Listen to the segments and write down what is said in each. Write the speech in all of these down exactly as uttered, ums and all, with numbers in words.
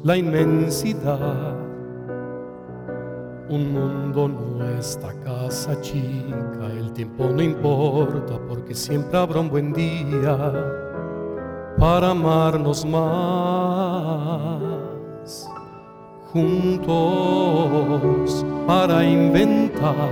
la inmensidad. Un mundo, nuestra casa chica, el tiempo no importa porque siempre habrá un buen día para amarnos más, juntos para inventar,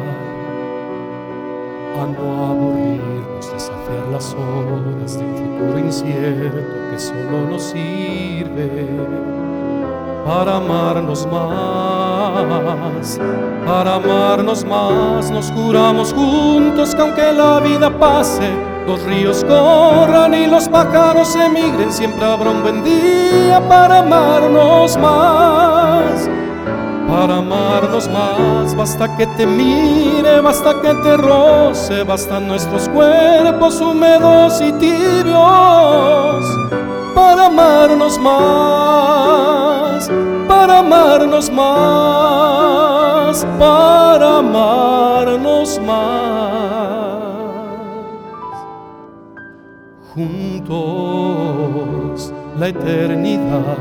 a no aburrirnos, desafiar las horas de un futuro incierto que solo nos sirve para amarnos más, para amarnos más. Nos juramos juntos que aunque la vida pase, los ríos corran y los pájaros emigren, siempre habrá un buen día para amarnos más, para amarnos más. Basta que te mire, basta que te roce, bastan nuestros cuerpos húmedos y tibios para amarnos más, para amarnos más, para amarnos más. Juntos la eternidad,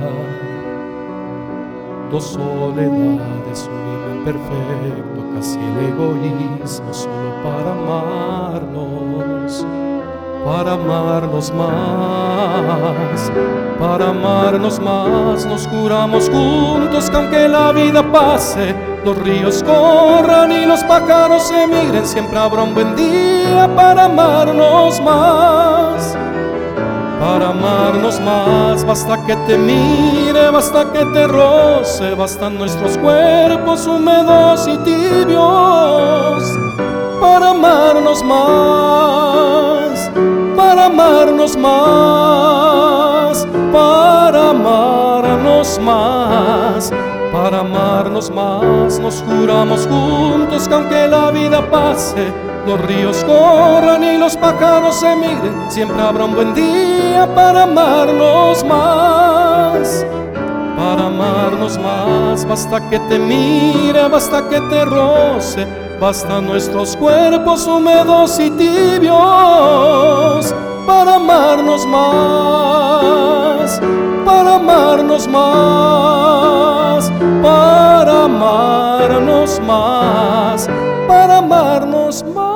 dos soledades, un imán perfecto, casi el egoísmo, solo para amarnos, para amarnos más, para amarnos más. Nos juramos juntos que aunque la vida pase, los ríos corran y los pájaros emigren, siempre habrá un buen día para amarnos más, para amarnos más. Basta que te mire, basta que te roce, bastan nuestros cuerpos húmedos y tibios para amarnos más, para amarnos más, para amarnos más, para amarnos más. Nos juramos juntos que aunque la vida pase, los ríos corran y los pájaros emigren, siempre habrá un buen día para amarnos más, para amarnos más. Basta que te mire, basta que te roce, bastan nuestros cuerpos húmedos y tibios para amarnos más, para amarnos más, para amarnos más, para amarnos más.